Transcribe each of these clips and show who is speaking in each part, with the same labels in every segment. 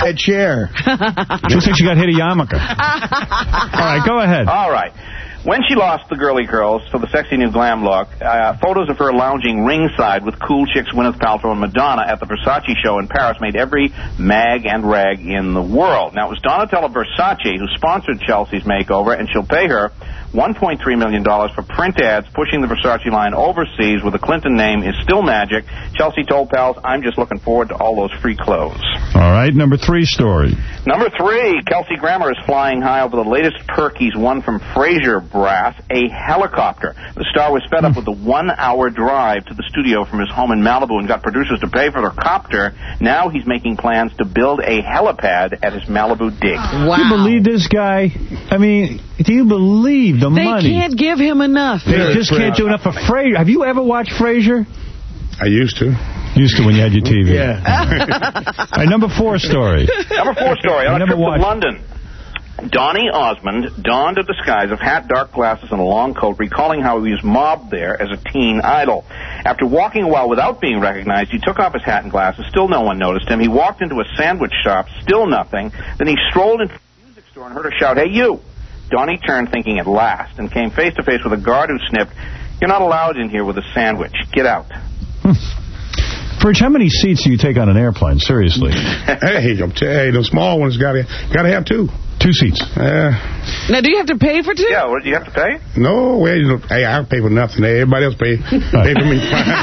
Speaker 1: A chair.
Speaker 2: Looks like she got hit a yarmulke. All right, go ahead.
Speaker 3: All right. When she lost the girly curls for the sexy new glam look, photos of her lounging ringside with cool chicks Gwyneth Paltrow and Madonna at the Versace show in Paris made every mag and rag in the world. Now, it was Donatella Versace who sponsored Chelsea's makeover, and she'll pay her $1.3 million for print ads pushing the Versace line overseas with the Clinton name is still magic. Chelsea told pals, I'm just looking forward to all those free clothes.
Speaker 2: All right, number 3 story.
Speaker 3: Number 3, Kelsey Grammer is flying high over the latest perk he's won from Fraser Brass, a helicopter. The star was fed up with the 1-hour drive to the studio from his home in Malibu and got producers to pay for their copter. Now he's making plans to build a helipad at his Malibu dig.
Speaker 2: Wow. Do you believe this guy? I mean, do you believe the money?
Speaker 4: They can't give him enough.
Speaker 2: They just can't do enough for Frasier. Have you ever watched Frasier?
Speaker 5: I used to.
Speaker 2: Used to when you had your TV.
Speaker 5: Yeah.
Speaker 2: All right, number 4 story.
Speaker 3: Number 4 story. On a trip to London, Donny Osmond donned a disguise of hat, dark glasses, and a long coat, recalling how he was mobbed there as a teen idol. After walking a while without being recognized, he took off his hat and glasses. Still no one noticed him. He walked into a sandwich shop. Still nothing. Then he strolled into a music store and heard a shout, "Hey, you!" Donny turned thinking at last and came face to face with a guard who sniffed, "You're not allowed in here with a sandwich. Get out."
Speaker 2: Fridge, how many seats do you take on an airplane? Seriously.
Speaker 5: Hey, the small one's got to have 2.
Speaker 2: 2 seats.
Speaker 4: Now, do you have to pay for 2?
Speaker 3: Yeah, what, do you have to pay?
Speaker 5: No, well, hey, I don't pay for nothing. Hey, everybody else pay for me.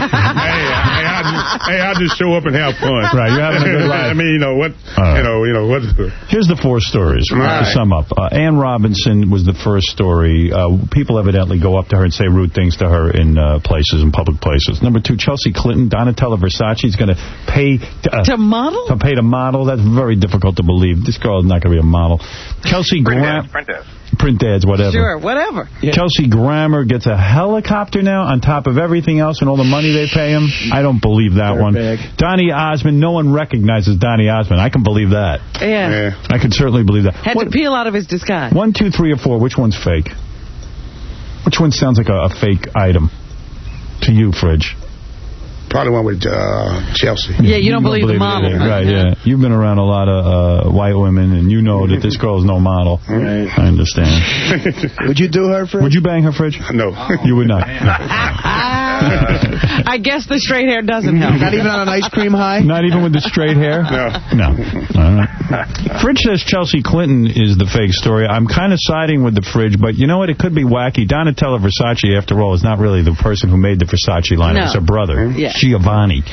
Speaker 5: I just show up and have fun.
Speaker 2: Right, you're having a good life.
Speaker 5: I mean, what?
Speaker 2: Here's the 4 stories to sum up. Ann Robinson was the first story. People evidently go up to her and say rude things to her in places, in public places. Number 2, Chelsea Clinton, Donatella Versace is going to pay
Speaker 4: to model.
Speaker 2: To pay to model. That's very difficult to believe. This girl is not going to be a model. Kelsey Grammer. Print ads, whatever.
Speaker 4: Sure, whatever.
Speaker 2: Yeah. Kelsey Grammer gets a helicopter now on top of everything else and all the money they pay him. I don't believe that one. Donny Osmond, no one recognizes Donny Osmond. I can believe that.
Speaker 4: Yeah.
Speaker 2: I can certainly believe that.
Speaker 4: Had to peel out of his disguise.
Speaker 2: 1, 2, 3, or 4. Which one's fake? Which one sounds like a fake item to you, Fridge?
Speaker 5: Probably one with Chelsea.
Speaker 4: Yeah, you don't believe the model.
Speaker 2: Right, yeah. You've been around a lot of white women, and you know that this girl is no model.
Speaker 1: Right.
Speaker 2: I understand.
Speaker 1: Would you do her, Fridge?
Speaker 2: Would you bang her, Fridge?
Speaker 5: No.
Speaker 2: You would not.
Speaker 4: I guess the straight hair doesn't help.
Speaker 1: Not even on an ice cream high?
Speaker 2: Not even with the straight hair? No. All right. Fridge says Chelsea Clinton is the fake story. I'm kind of siding with the Fridge, but you know what? It could be wacky. Donatella Versace, after all, is not really the person who made the Versace line.
Speaker 4: No.
Speaker 2: It's her brother, Giannini.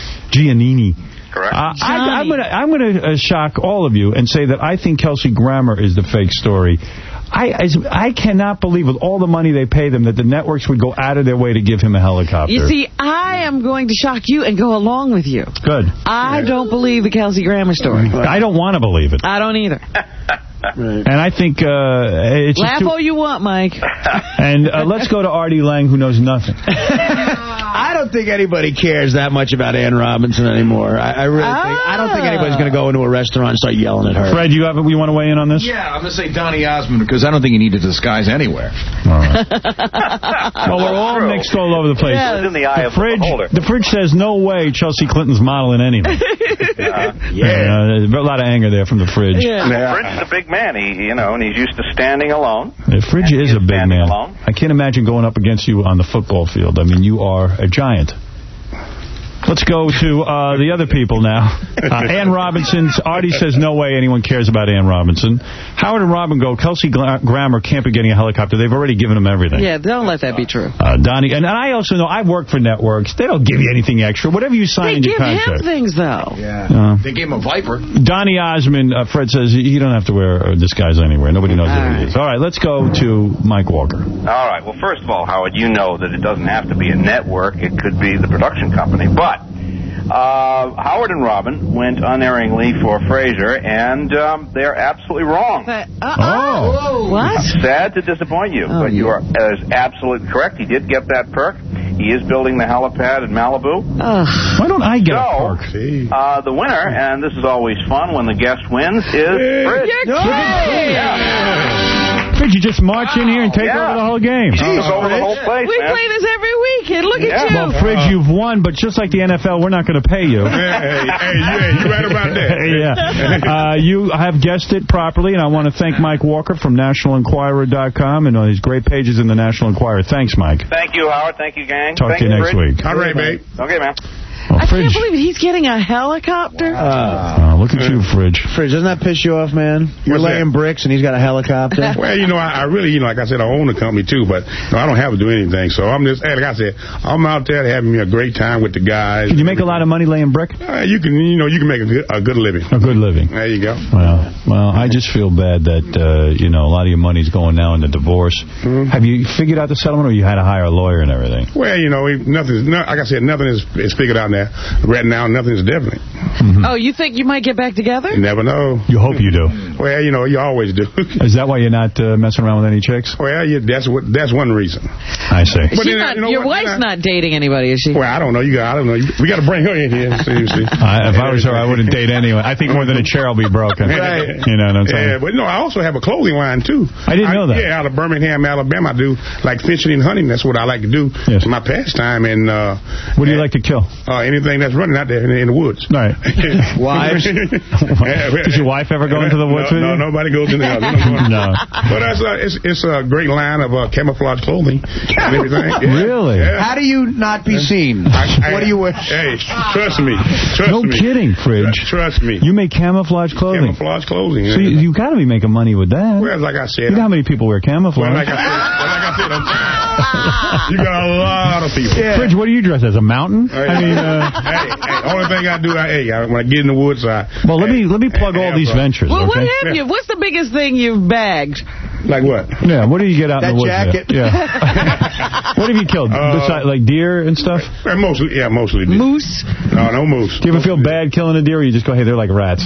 Speaker 3: Correct.
Speaker 2: I'm going to shock all of you and say that I think Kelsey Grammer is the fake story. I cannot believe with all the money they pay them that the networks would go out of their way to give him a helicopter.
Speaker 4: You see, I am going to shock you and go along with you.
Speaker 2: Good.
Speaker 4: I don't believe the Kelsey Grammer story.
Speaker 2: I don't want to believe it.
Speaker 4: I don't either.
Speaker 2: And I think it's
Speaker 4: laugh all you want, Mike.
Speaker 2: And let's go to Artie Lang, who knows nothing.
Speaker 1: I don't think anybody cares that much about Ann Robinson anymore. I don't think anybody's going to go into a restaurant and start yelling at her.
Speaker 2: Fred, you want to weigh in on this?
Speaker 6: Yeah, I'm going to say Donny Osmond, because I don't think you need to disguise anywhere.
Speaker 2: All right. Well, we're all mixed all over the place.
Speaker 3: Yeah. It's in the eye of the beholder.
Speaker 2: The Fridge says, no way Chelsea Clinton's modeling anything. There's a lot of anger there from the Fridge.
Speaker 3: Yeah. Well, Fridge is a big man, and he's used to standing alone.
Speaker 2: The Fridge is a big man.
Speaker 3: Alone.
Speaker 2: I can't imagine going up against you on the football field. I mean, you are a giant. Let's go to the other people now. Ann Robinson. Artie says no way anyone cares about Ann Robinson. Howard and Robin go, Kelsey Grammer can't be getting a helicopter. They've already given him everything.
Speaker 4: Yeah, don't let that be true.
Speaker 2: Donnie, and I also know, I've worked for networks. They don't give you anything extra. Whatever you sign in your contract.
Speaker 4: They give him things, though.
Speaker 6: Yeah. They gave him a Viper.
Speaker 2: Donny Osmond, Fred says, you don't have to wear a disguise anywhere. Nobody knows who he is. All right, let's go to Mike Walker.
Speaker 3: All right. Well, first of all, Howard, you know that it doesn't have to be a network. It could be the production company. But Howard and Robin went unerringly for Frasier, and they're absolutely wrong.
Speaker 4: What?
Speaker 3: Sad to disappoint you, but you are absolutely correct. He did get that perk. He is building the helipad in Malibu.
Speaker 2: Why don't I get a perk?
Speaker 3: The winner, and this is always fun when the guest wins, is Fridge.
Speaker 2: Fridge, you just march in here and take over the whole game.
Speaker 3: Took over the whole place,
Speaker 4: We play this every weekend. Look at you.
Speaker 2: Well, Fridge, you've won, but just like the NFL, we're not going to pay you.
Speaker 5: Hey, you right about that.
Speaker 2: Yeah. You have guessed it properly, and I want to thank Mike Walker from NationalEnquirer.com and his great pages in the National Enquirer. Thanks, Mike.
Speaker 3: Thank you, Howard. Thank you, gang.
Speaker 2: Talk to you next week.
Speaker 5: All right, babe.
Speaker 3: Okay, man.
Speaker 2: Well,
Speaker 4: I
Speaker 2: Fridge.
Speaker 4: can't believe he's getting a helicopter.
Speaker 2: Look at you, Fridge.
Speaker 1: Fridge, doesn't that piss you off, man? You're
Speaker 5: What's
Speaker 1: laying
Speaker 5: that?
Speaker 1: bricks and he's got a helicopter.
Speaker 5: Well, I really, like I said, I own the company too, but I don't have to do anything. So I'm just, like I said, I'm out there having me a great time with the guys.
Speaker 2: Can you make a lot of money laying brick?
Speaker 5: You can make a good living.
Speaker 2: A good living.
Speaker 5: There you go.
Speaker 2: Well, I just feel bad that, a lot of your money's going now in the divorce.
Speaker 5: Mm-hmm.
Speaker 2: Have you figured out the settlement, or you had to hire a lawyer and everything?
Speaker 5: Well, like I said, nothing is figured out there. Right now, nothing is definite.
Speaker 2: Mm-hmm.
Speaker 4: Oh, you think you might get back together?
Speaker 5: You never know.
Speaker 2: You hope you do.
Speaker 5: Well, you always do.
Speaker 2: Is that why you're not messing around with any chicks?
Speaker 5: Well, that's one reason.
Speaker 2: I see.
Speaker 5: But
Speaker 4: Your wife's not dating anybody, is she?
Speaker 5: Well, I don't know. I don't know. We got to bring her in here. See.
Speaker 2: If I was her, I wouldn't date anyone. I think more than a chair will be broken.
Speaker 5: Right.
Speaker 2: You know what I'm saying?
Speaker 5: Yeah, but I also have a clothing line, too.
Speaker 2: I didn't know that.
Speaker 5: Yeah, out of Birmingham, Alabama. I do like fishing and hunting. That's what I like to do.
Speaker 2: Yes.
Speaker 5: It's my pastime. And
Speaker 2: what do you like to kill?
Speaker 5: Anything that's running out there in the woods.
Speaker 2: All right.
Speaker 1: Wives?
Speaker 2: Does your wife ever go into the woods with you?
Speaker 5: No, nobody goes in the house.
Speaker 2: No.
Speaker 5: But it's a great line of camouflage clothing and everything. Yeah.
Speaker 2: Really?
Speaker 5: Yeah.
Speaker 1: How do you not be seen? What do you wear?
Speaker 5: Hey, trust me.
Speaker 2: No kidding, Fridge.
Speaker 5: Trust me.
Speaker 2: You make camouflage clothing.
Speaker 5: Camouflage clothing.
Speaker 2: So you got to be making money with that.
Speaker 5: Well, like I said.
Speaker 2: You know how many people wear camouflage?
Speaker 5: Well, like I said, you got a lot of people.
Speaker 2: Yeah. Fridge, what do you dress as? A mountain?
Speaker 5: Hey,
Speaker 2: I mean,
Speaker 5: only thing I do, when I get in the woods,
Speaker 2: well, let me plug all these ventures.
Speaker 4: Well,
Speaker 2: okay?
Speaker 4: what have you? What's the biggest thing you've bagged?
Speaker 5: Like what?
Speaker 2: Yeah, what do you get out in the woods?
Speaker 1: Jacket.
Speaker 2: Yeah. What have you killed? Besides, like deer and stuff?
Speaker 5: Mostly deer.
Speaker 4: Moose?
Speaker 5: No moose.
Speaker 2: Do you ever feel bad killing a deer, or you just go, hey, they're like rats?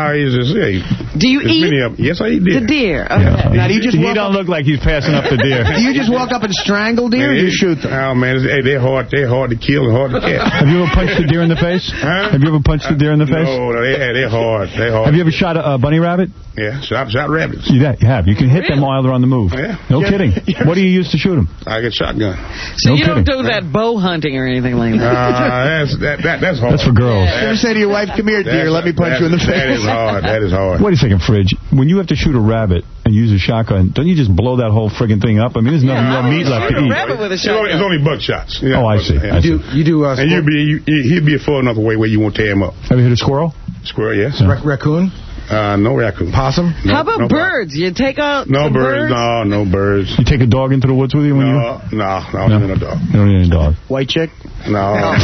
Speaker 4: Do you eat?
Speaker 5: Yes, I eat deer.
Speaker 4: The deer. Okay.
Speaker 2: Yeah.
Speaker 1: Now, do you just
Speaker 2: He don't look like he's passing up the deer.
Speaker 1: Do you just walk up and strangle deer, or you shoot them?
Speaker 5: Oh, man, they're hard to kill and hard to catch.
Speaker 2: Have you ever punched a deer in the face?
Speaker 5: Huh?
Speaker 2: Have you ever punched a deer in the face?
Speaker 5: No, they're hard.
Speaker 2: Have you ever shot a bunny rabbit?
Speaker 5: Yeah, shot rabbits.
Speaker 2: You have. You can hit them while they're on the move.
Speaker 5: Yeah.
Speaker 2: No kidding. What do you use to shoot them?
Speaker 5: I get shotgun.
Speaker 4: So you don't do that bow hunting or anything like that?
Speaker 5: That's hard.
Speaker 2: That's for girls.
Speaker 1: You ever say to your wife, come here, dear, let me punch you in the face?
Speaker 5: That is hard.
Speaker 2: Wait a second, Fridge. When you have to shoot a rabbit and use a shotgun, don't you just blow that whole friggin' thing up? I mean, there's nothing more meat left to eat.
Speaker 4: Rabbit with a shotgun.
Speaker 5: It's only buck shots.
Speaker 2: Oh, I see.
Speaker 5: You do. And he'd be far enough away where you won't tear him up.
Speaker 2: Have you hit a squirrel?
Speaker 5: Squirrel, yes.
Speaker 7: Raccoon?
Speaker 5: No raccoon.
Speaker 7: Possum?
Speaker 5: No,
Speaker 4: How about birds? You take out
Speaker 5: no
Speaker 4: some
Speaker 5: birds. No birds.
Speaker 2: You take a dog into the woods with you? When
Speaker 5: No, I don't need a dog.
Speaker 2: You don't need a dog.
Speaker 1: White chick?
Speaker 5: No. No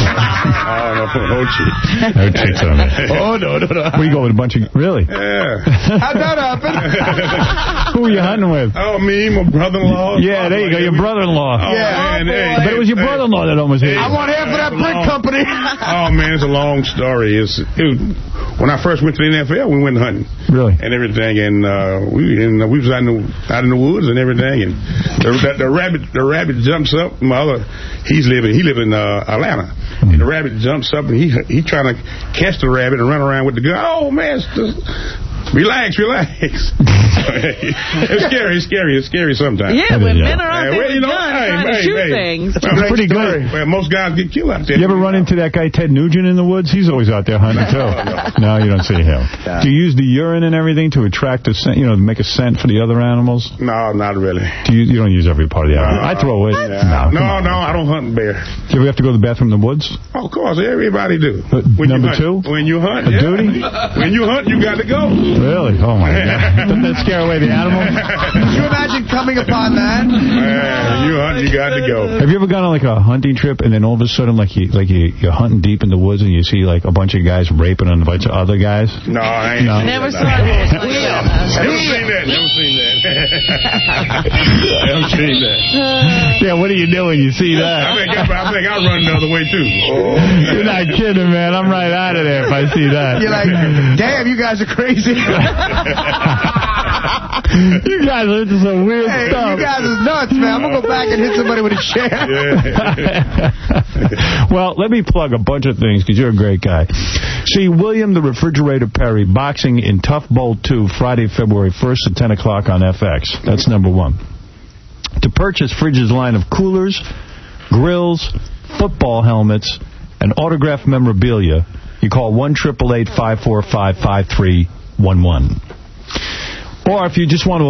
Speaker 5: chick.
Speaker 2: No chicks on it.
Speaker 1: Oh, no.
Speaker 2: Where you go with a bunch of... Really?
Speaker 5: Yeah.
Speaker 1: How'd that happen?
Speaker 2: Who are you hunting with?
Speaker 5: Oh, me, my brother-in-law.
Speaker 2: Yeah, there you go, your brother-in-law.
Speaker 5: Yeah.
Speaker 2: I bet it was your brother-in-law that almost hit you.
Speaker 1: I want half of that brick company.
Speaker 5: Oh, man, it's a long story. When I first went to the NFL, we went hunting.
Speaker 2: Really?
Speaker 5: And everything, and we was out in the woods and everything, and the rabbit jumps up. He live in Atlanta, and the rabbit jumps up and he trying to catch the rabbit and run around with the gun. Oh man, relax. It's scary sometimes.
Speaker 4: Yeah, when men are out there with guns trying to shoot things.
Speaker 2: It's pretty good.
Speaker 5: Well, most guys get killed out there.
Speaker 2: You ever run into that guy Ted Nugent in the woods? He's always out there hunting too. No, you don't see him. Do you use the urine and everything to attract a scent, to make a scent for the other animals?
Speaker 5: No, not really.
Speaker 2: You don't use every part of the animal? I throw it.
Speaker 5: Yeah. No, I don't hunt bear.
Speaker 2: Do you ever have to go to the bathroom in the woods?
Speaker 5: Oh, of course, everybody do.
Speaker 2: Number two?
Speaker 5: When you hunt.
Speaker 2: A duty?
Speaker 5: When you hunt, you got to go.
Speaker 2: Really? Oh, my God. Doesn't that scare away the animals?
Speaker 1: Could you imagine coming upon that?
Speaker 5: When you hunt, you got to go.
Speaker 2: Have you ever gone on like a hunting trip and then all of a sudden you're hunting deep in the woods and you see like a bunch of guys raping on a bunch of other guys?
Speaker 5: No, I ain't. No.
Speaker 4: Never saw it.
Speaker 5: Never seen that.
Speaker 2: Yeah, what are you doing? You see that?
Speaker 5: I think I'll run the other way too.
Speaker 2: You're not kidding, man. I'm right out of there if I see that.
Speaker 1: You're like, damn, you guys are crazy.
Speaker 2: You guys are into some weird stuff.
Speaker 1: You guys is nuts, man. I'm going to go back and hit somebody with a chair.
Speaker 2: Well, let me plug a bunch of things, because you're a great guy. See William the Refrigerator Perry boxing in Tough Bowl 2, Friday, February 1st at 10 o'clock on FX. That's number one. To purchase Fridge's line of coolers, grills, football helmets, and autographed memorabilia, you call 1-888-545-5311. Or if you just want to